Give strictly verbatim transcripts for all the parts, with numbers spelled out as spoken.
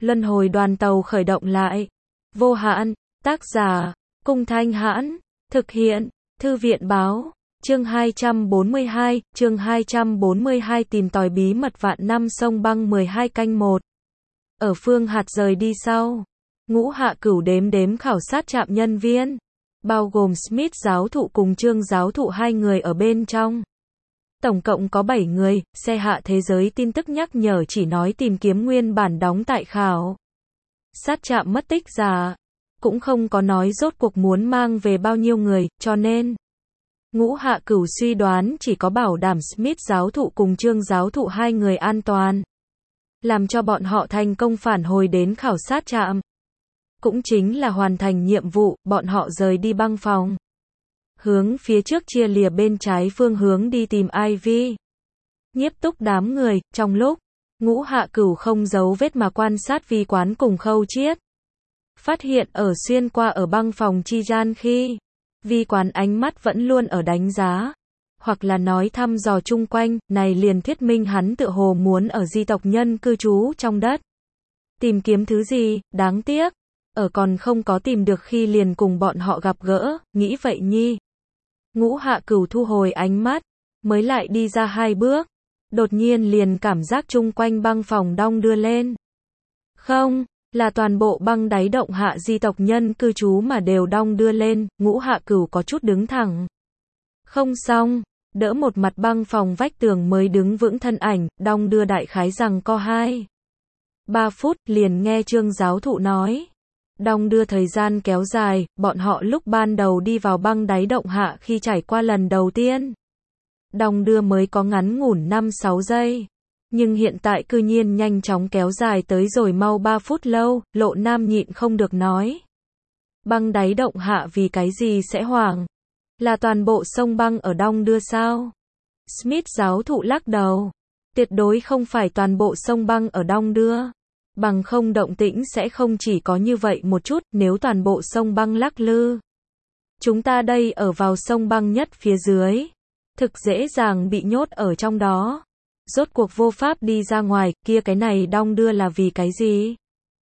Luân hồi đoàn tàu khởi động lại. Vô hạn, tác giả, Cung Thanh Hãn, thực hiện, Thư viện báo, chương hai trăm bốn mươi hai, chương hai trăm bốn mươi hai tìm tòi bí mật vạn năm sông băng mười hai canh một. Ở Phương Hạt rời đi sau, Ngũ Hạ Cửu đếm đếm khảo sát trạm nhân viên, bao gồm Smith giáo thụ cùng Trương giáo thụ hai người ở bên trong. Tổng cộng có bảy người, xe hạ thế giới tin tức nhắc nhở chỉ nói tìm kiếm nguyên bản đóng tại khảo sát trạm mất tích giả, cũng không có nói rốt cuộc muốn mang về bao nhiêu người, cho nên Ngũ Hạ Cửu suy đoán chỉ có bảo đảm Smith giáo thụ cùng Trương giáo thụ hai người an toàn, làm cho bọn họ thành công phản hồi đến khảo sát trạm. Cũng chính là hoàn thành nhiệm vụ, bọn họ rời đi băng phòng, hướng phía trước chia lìa bên trái phương hướng đi tìm Ivy. Nhiếp Túc đám người, trong lúc Ngũ Hạ Cửu không giấu vết mà quan sát Vi Quán cùng Khâu Chiết, phát hiện ở xuyên qua ở băng phòng chi gian khi Vi Quán ánh mắt vẫn luôn ở đánh giá, hoặc là nói thăm dò chung quanh, này liền thuyết minh hắn tựa hồ muốn ở di tộc nhân cư trú trong đất tìm kiếm thứ gì, đáng tiếc ở còn không có tìm được khi liền cùng bọn họ gặp gỡ, nghĩ vậy nhi. Ngũ Hạ Cửu thu hồi ánh mắt, mới lại đi ra hai bước, đột nhiên liền cảm giác chung quanh băng phòng đong đưa lên. Không, là toàn bộ băng đáy động hạ di tộc nhân cư trú mà đều đong đưa lên, Ngũ Hạ Cửu có chút đứng thẳng. Không xong, đỡ một mặt băng phòng vách tường mới đứng vững thân ảnh, đong đưa đại khái rằng co hai ba phút, liền nghe Trương giáo thụ nói. Đong đưa thời gian kéo dài, bọn họ lúc ban đầu đi vào băng đáy động hạ khi trải qua lần đầu tiên, đong đưa mới có ngắn ngủn năm sáu giây. Nhưng hiện tại cư nhiên nhanh chóng kéo dài tới rồi mau ba phút lâu, Lộ Nam nhịn không được nói. Băng đáy động hạ vì cái gì sẽ hoảng? Là toàn bộ sông băng ở đong đưa sao? Smith giáo thụ lắc đầu. Tuyệt đối không phải toàn bộ sông băng ở đong đưa. Bằng không động tĩnh sẽ không chỉ có như vậy một chút, nếu toàn bộ sông băng lắc lư. Chúng ta đây ở vào sông băng nhất phía dưới, thực dễ dàng bị nhốt ở trong đó. Rốt cuộc vô pháp đi ra ngoài, kia cái này đong đưa là vì cái gì?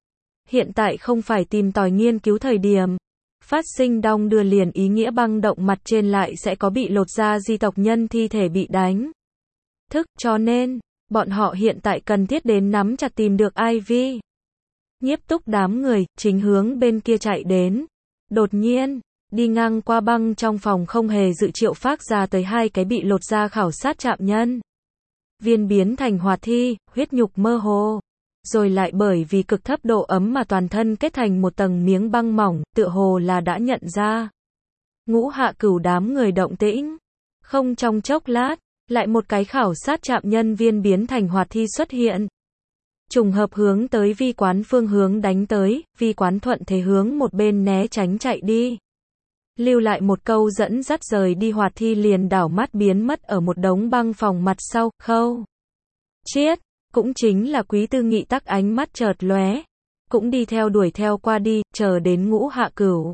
Hiện tại không phải tìm tòi nghiên cứu thời điểm. Phát sinh đong đưa liền ý nghĩa băng động mặt trên lại sẽ có bị lột ra di tộc nhân thi thể bị đánh thức, cho nên bọn họ hiện tại cần thiết đến nắm chặt tìm được Ivy. Nhiếp Túc đám người, chính hướng bên kia chạy đến. Đột nhiên, đi ngang qua băng trong phòng không hề dự triệu phát ra tới hai cái bị lột ra khảo sát trạm nhân viên biến thành hoạt thi, huyết nhục mơ hồ. Rồi lại bởi vì cực thấp độ ấm mà toàn thân kết thành một tầng miếng băng mỏng, tựa hồ là đã nhận ra Ngũ Hạ Cửu đám người động tĩnh. Không trong chốc lát, lại một cái khảo sát trạm nhân viên biến thành hoạt thi xuất hiện. Trùng hợp hướng tới Vi Quán phương hướng đánh tới, Vi Quán thuận thế hướng một bên né tránh chạy đi. Lưu lại một câu dẫn dắt rời đi hoạt thi liền đảo mắt biến mất ở một đống băng phòng mặt sau, Khâu Chiết, cũng chính là Quý Tư Nghị tắc ánh mắt chợt lóe, cũng đi theo đuổi theo qua đi, chờ đến Ngũ Hạ Cửu.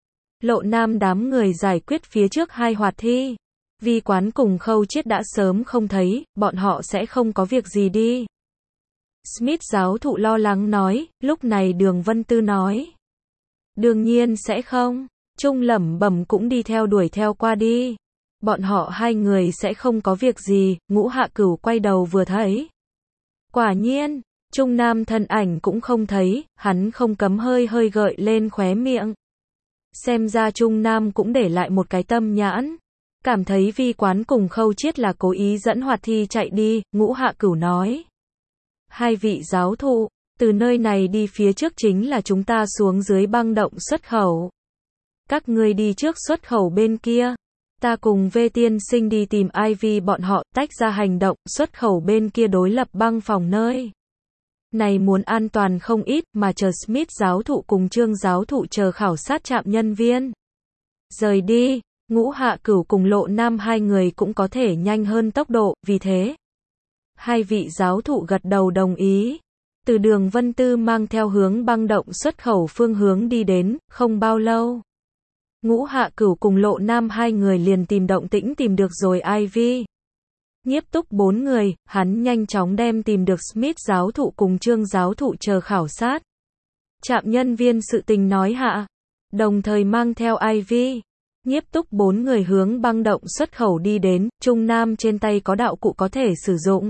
Lộ Nam đám người giải quyết phía trước hai hoạt thi. Vi Quán cùng Khâu Chiết đã sớm không thấy, bọn họ sẽ không có việc gì đi. Smith giáo thụ lo lắng nói, lúc này Đường Vân Tư nói. Đương nhiên sẽ không, Trung lẩm bẩm cũng đi theo đuổi theo qua đi. Bọn họ hai người sẽ không có việc gì, Ngũ Hạ Cửu quay đầu vừa thấy. Quả nhiên, Trung Nam thân ảnh cũng không thấy, hắn không cấm hơi hơi gợi lên khóe miệng. Xem ra Trung Nam cũng để lại một cái tâm nhãn. Cảm thấy Vi Quán cùng Khâu Chiết là cố ý dẫn hoạt thi chạy đi, Ngũ Hạ Cửu nói. Hai vị giáo thụ, từ nơi này đi phía trước chính là chúng ta xuống dưới băng động xuất khẩu. Các ngươi đi trước xuất khẩu bên kia. Ta cùng Vê Tiên Sinh đi tìm Ivy bọn họ, tách ra hành động, xuất khẩu bên kia đối lập băng phòng nơi. Này muốn an toàn không ít, mà chờ Smith giáo thụ cùng Trương giáo thụ chờ khảo sát trạm nhân viên. Rời đi. Ngũ Hạ Cửu cùng Lộ Nam hai người cũng có thể nhanh hơn tốc độ, vì thế hai vị giáo thụ gật đầu đồng ý. Từ Đường Vân Tư mang theo hướng băng động xuất khẩu phương hướng đi đến, không bao lâu. Ngũ Hạ Cửu cùng Lộ Nam hai người liền tìm động tĩnh tìm được rồi Ivy. Nhiếp Túc bốn người, hắn nhanh chóng đem tìm được Smith giáo thụ cùng Trương giáo thụ chờ khảo sát. Trạm nhân viên sự tình nói hạ, đồng thời mang theo i vê. Nhiếp Túc bốn người hướng băng động xuất khẩu đi đến, Trung Nam trên tay có đạo cụ có thể sử dụng.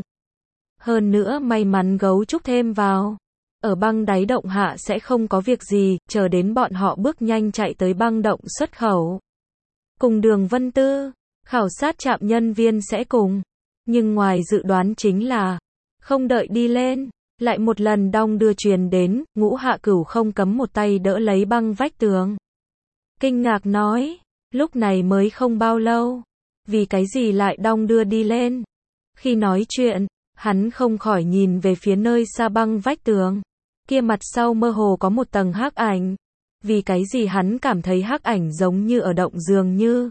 Hơn nữa may mắn gấu trúc thêm vào. Ở băng đáy động hạ sẽ không có việc gì, chờ đến bọn họ bước nhanh chạy tới băng động xuất khẩu. Cùng Đường Vân Tư, khảo sát trạm nhân viên sẽ cùng. Nhưng ngoài dự đoán chính là, không đợi đi lên, lại một lần đong đưa truyền đến, Ngũ Hạ Cửu không cấm một tay đỡ lấy băng vách tường. Kinh ngạc nói, lúc này mới không bao lâu, vì cái gì lại đong đưa đi lên. Khi nói chuyện, hắn không khỏi nhìn về phía nơi xa băng vách tường. Kia mặt sau mơ hồ có một tầng hắc ảnh. Vì cái gì hắn cảm thấy hắc ảnh giống như ở động dường như.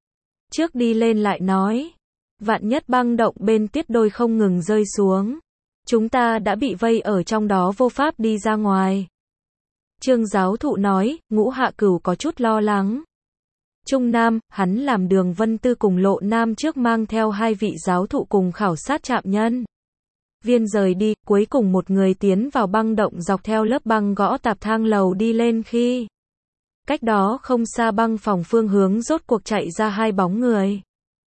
Trước đi lên lại nói, vạn nhất băng động bên tiết đôi không ngừng rơi xuống. Chúng ta đã bị vây ở trong đó vô pháp đi ra ngoài. Trương giáo thụ nói, Ngũ Hạ Cửu có chút lo lắng. Trung Nam, hắn làm Đường Vân Tư cùng Lộ Nam trước mang theo hai vị giáo thụ cùng khảo sát trạm nhân viên rời đi, cuối cùng một người tiến vào băng động dọc theo lớp băng gõ tạp thang lầu đi lên khi. Cách đó không xa băng phòng phương hướng rốt cuộc chạy ra hai bóng người.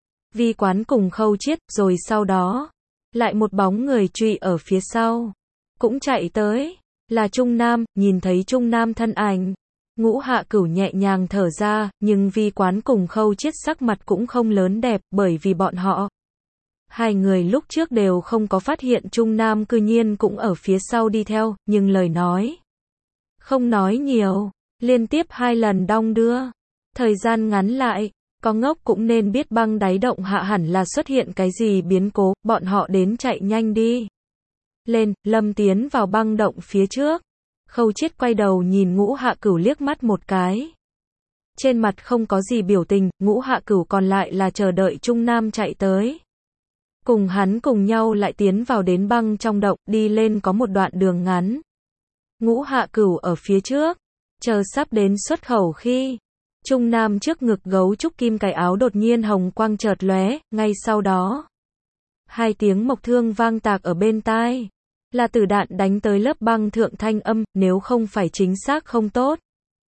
Vi Quán cùng Khâu Chiết, rồi sau đó, lại một bóng người truy ở phía sau. Cũng chạy tới, là Trung Nam, nhìn thấy Trung Nam thân ảnh. Ngũ Hạ Cửu nhẹ nhàng thở ra, nhưng Vi Quán cùng Khâu Chiết sắc mặt cũng không lớn đẹp, bởi vì bọn họ. Hai người lúc trước đều không có phát hiện Trung Nam cư nhiên cũng ở phía sau đi theo, nhưng lời nói. Không nói nhiều, liên tiếp hai lần đong đưa. Thời gian ngắn lại, có ngốc cũng nên biết băng đáy động hạ hẳn là xuất hiện cái gì biến cố, bọn họ đến chạy nhanh đi. Lên, Lâm tiến vào băng động phía trước. Khâu Chiết quay đầu nhìn Ngũ Hạ Cửu liếc mắt một cái. Trên mặt không có gì biểu tình, Ngũ Hạ Cửu còn lại là chờ đợi Trung Nam chạy tới. Cùng hắn cùng nhau lại tiến vào đến băng trong động, đi lên có một đoạn đường ngắn. Ngũ Hạ Cửu ở phía trước, chờ sắp đến xuất khẩu khi. Trung Nam trước ngực gấu trúc kim cài áo đột nhiên hồng quang chợt lóe, ngay sau đó. Hai tiếng mộc thương vang tạc ở bên tai. Là tử đạn đánh tới lớp băng thượng thanh âm, nếu không phải chính xác không tốt.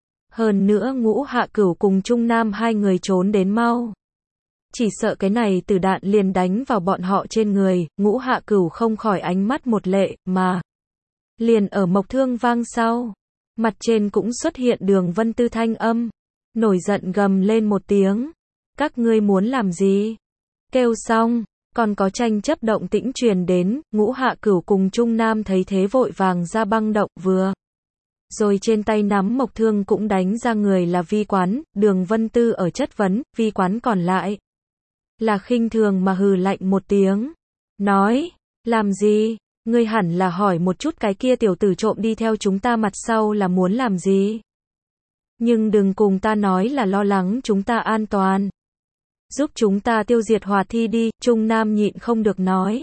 Hơn nữa Ngũ Hạ Cửu cùng Trung Nam hai người trốn đến mau. Chỉ sợ cái này tử đạn liền đánh vào bọn họ trên người, Ngũ Hạ Cửu không khỏi ánh mắt một lệ, mà. Liền ở mộc thương vang sau. Mặt trên cũng xuất hiện Đường Vân Tư thanh âm. Nổi giận gầm lên một tiếng. Các ngươi muốn làm gì? Kêu xong. Còn có tranh chấp động tĩnh truyền đến, Ngũ Hạ Cửu cùng Trung Nam thấy thế vội vàng ra băng động vừa. Rồi trên tay nắm mộc thương cũng đánh ra người là Vi Quán, Đường Vân Tư ở chất vấn, Vi Quán còn lại. Là khinh thường mà hừ lạnh một tiếng. Nói, làm gì? Ngươi hẳn là hỏi một chút cái kia tiểu tử trộm đi theo chúng ta mặt sau là muốn làm gì? Nhưng đừng cùng ta nói là lo lắng chúng ta an toàn. Giúp chúng ta tiêu diệt hỏa thi đi, Trung Nam nhịn không được nói.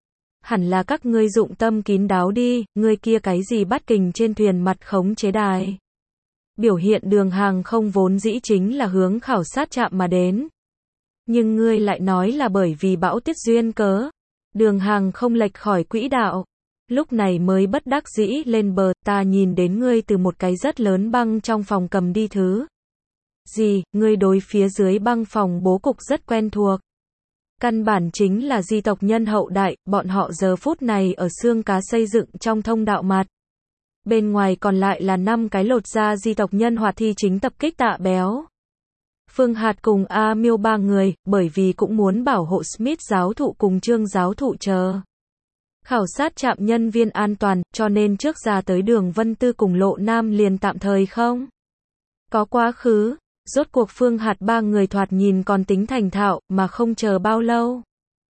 Hẳn là các ngươi dụng tâm kín đáo đi, ngươi kia cái gì bắt kình trên thuyền mặt khống chế đài. Biểu hiện Đường hàng không vốn dĩ chính là hướng khảo sát trạm mà đến. Nhưng ngươi lại nói là bởi vì bão tiết duyên cớ. Đường hàng không lệch khỏi quỹ đạo. Lúc này mới bất đắc dĩ lên bờ, ta nhìn đến ngươi từ một cái rất lớn băng trong phòng cầm đi thứ. Gì, ngươi đối phía dưới băng phòng bố cục rất quen thuộc. Căn bản chính là di tộc nhân hậu đại, bọn họ giờ phút này ở xương cá xây dựng trong thông đạo mặt. Bên ngoài còn lại là năm cái lột da di tộc nhân hoạt thi chính tập kích Tạ Béo. Phương Hạt cùng A Miêu ba người, bởi vì cũng muốn bảo hộ Smith giáo thụ cùng Trương giáo thụ chờ. Khảo sát trạm nhân viên an toàn, cho nên trước ra tới Đường Vân Tư cùng Lộ Nam liền tạm thời không. Có quá khứ. Rốt cuộc Phương Hạt ba người thoạt nhìn còn tính thành thạo, mà không chờ bao lâu.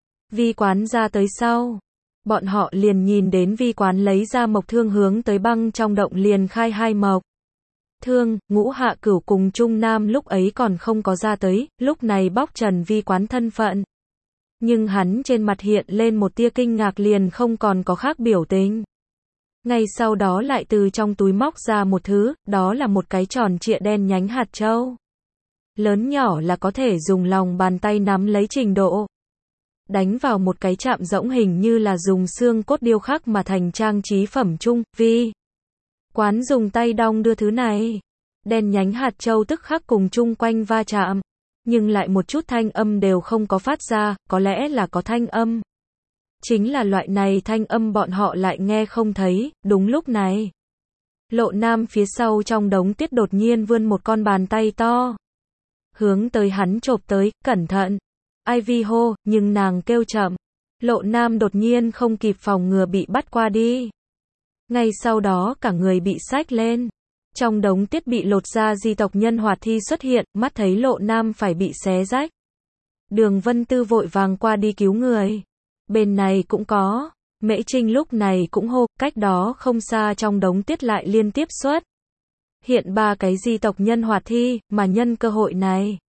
Vi Quán ra tới sau. Bọn họ liền nhìn đến Vi Quán lấy ra mộc thương hướng tới băng trong động liền khai hai mộc. Thương, Ngũ Hạ Cửu cùng Trung Nam lúc ấy còn không có ra tới, lúc này bóc trần Vi Quán thân phận. Nhưng hắn trên mặt hiện lên một tia kinh ngạc liền không còn có khác biểu tình. Ngay sau đó lại từ trong túi móc ra một thứ, đó là một cái tròn trịa đen nhánh hạt châu. Lớn nhỏ là có thể dùng lòng bàn tay nắm lấy trình độ. đánh vào một cái chạm rỗng hình như là dùng xương cốt điêu khắc mà thành trang trí phẩm chung, Vi Quán dùng tay đong đưa thứ này. Đèn nhánh hạt châu tức khắc cùng chung quanh va chạm, nhưng lại một chút thanh âm đều không có phát ra, có lẽ là có thanh âm. Chính là loại này thanh âm bọn họ lại nghe không thấy, đúng lúc này. Lộ Nam phía sau trong đống tuyết đột nhiên vươn một con bàn tay to. Hướng tới hắn chộp tới, cẩn thận. Ivy hô, nhưng nàng kêu chậm. Lộ Nam đột nhiên không kịp phòng ngừa bị bắt qua đi. Ngay sau đó cả người bị xách lên. Trong đống tuyết bị lột ra di tộc nhân hoạt thi xuất hiện, mắt thấy Lộ Nam phải bị xé rách. Đường Vân Tư vội vàng qua đi cứu người. Bên này cũng có. Mễ Trinh lúc này cũng hô, cách đó không xa trong đống tuyết lại liên tiếp xuất hiện ba cái di tộc nhân hoạt thi, mà nhân cơ hội này.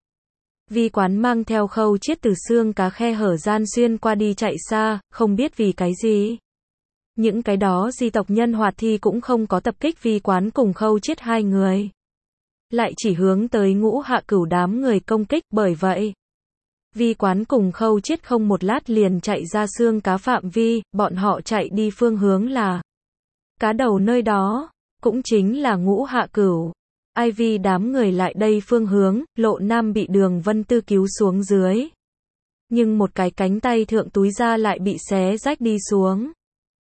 Vi Quán mang theo Khâu Chiết từ xương cá khe hở gian xuyên qua đi chạy xa, không biết vì cái gì. Những cái đó di tộc nhân hoạt thi cũng không có tập kích Vi Quán cùng Khâu Chiết hai người. Lại chỉ hướng tới Ngũ Hạ Cửu đám người công kích, bởi vậy. Vi Quán cùng Khâu Chiết không một lát liền chạy ra xương cá phạm vi, bọn họ chạy đi phương hướng là cá đầu nơi đó, cũng chính là Ngũ Hạ Cửu. Ivy đám người lại đây phương hướng, Lộ Nam bị Đường Vân Tư cứu xuống dưới. Nhưng một cái cánh tay thượng túi da lại bị xé rách đi xuống.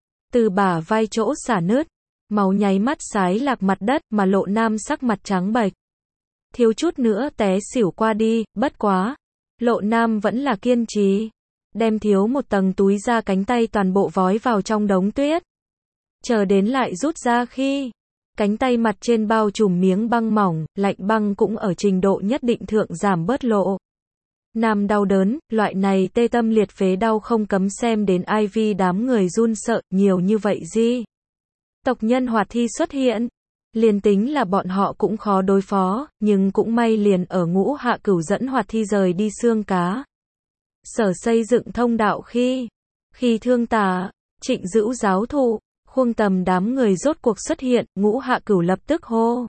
Từ bả vai chỗ xả nứt, máu nháy mắt xái lạc mặt đất mà Lộ Nam sắc mặt trắng bệch. Thiếu chút nữa té xỉu qua đi, bất quá. Lộ Nam vẫn là kiên trì. Đem thiếu một tầng túi da cánh tay toàn bộ vói vào trong đống tuyết. Chờ đến lại rút ra khi. Cánh tay mặt trên bao trùm miếng băng mỏng, lạnh băng cũng ở trình độ nhất định thượng giảm bớt Lộ Nam đau đớn, loại này tê tâm liệt phế đau không cấm xem đến Ivy đám người run sợ, nhiều như vậy gì. Tộc nhân hoạt thi xuất hiện. Liền tính là bọn họ cũng khó đối phó, nhưng cũng may liền ở Ngũ Hạ Cửu dẫn hoạt thi rời đi xương cá. Sở xây dựng thông đạo khi, khi Thương Tà, Trịnh Dữu giáo thụ, Khuông Tầm đám người rốt cuộc xuất hiện, Ngũ Hạ Cửu lập tức hô.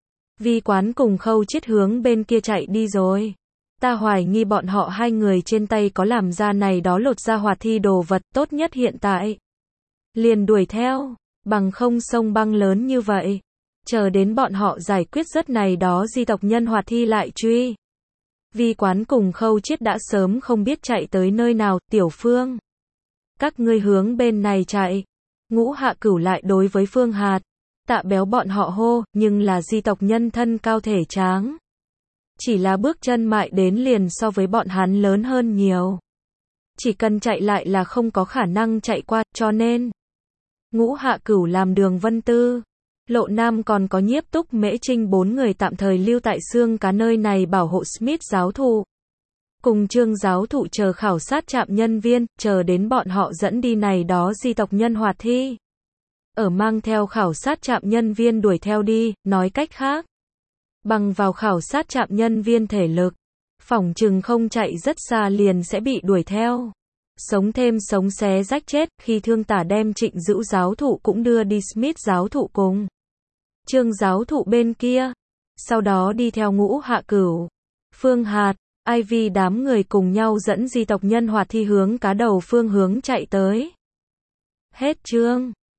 Vi Quán cùng Khâu Chiết hướng bên kia chạy đi rồi. Ta hoài nghi bọn họ hai người trên tay có làm ra này đó lột ra hoạt thi đồ vật, tốt nhất hiện tại. Liền đuổi theo, bằng không sông băng lớn như vậy. Chờ đến bọn họ giải quyết rất này đó di tộc nhân hoạt thi lại truy. Vi Quán cùng Khâu Chiết đã sớm không biết chạy tới nơi nào, Tiểu Phương. Các ngươi hướng bên này chạy. Ngũ Hạ Cửu lại đối với Phương Hạt, Tạ Béo bọn họ hô, nhưng là di tộc nhân thân cao thể tráng. Chỉ là bước chân mại đến liền so với bọn hắn lớn hơn nhiều. Chỉ cần chạy lại là không có khả năng chạy qua, cho nên. Ngũ Hạ Cửu làm Đường Vân Tư. Lộ Nam còn có Nhiếp Túc Mễ Trinh bốn người tạm thời lưu tại xương cá nơi này bảo hộ Smith giáo thụ. Cùng Trương giáo thụ chờ khảo sát trạm nhân viên, chờ đến bọn họ dẫn đi này đó di tộc nhân hoạt thi. Ở mang theo khảo sát trạm nhân viên đuổi theo đi, nói cách khác. Bằng vào khảo sát trạm nhân viên thể lực, phỏng chừng không chạy rất xa liền sẽ bị đuổi theo. Sống thêm sống xé rách chết, khi Thương Tà đem Trịnh Dữu giáo thụ cũng đưa đi Smith giáo thụ cùng Trương giáo thụ bên kia. Sau đó đi theo Ngũ Hạ Cửu, Phương Hạt, Ivy đám người cùng nhau dẫn di tộc nhân hoạt thi hướng cá đầu phương hướng chạy tới. Hết chương.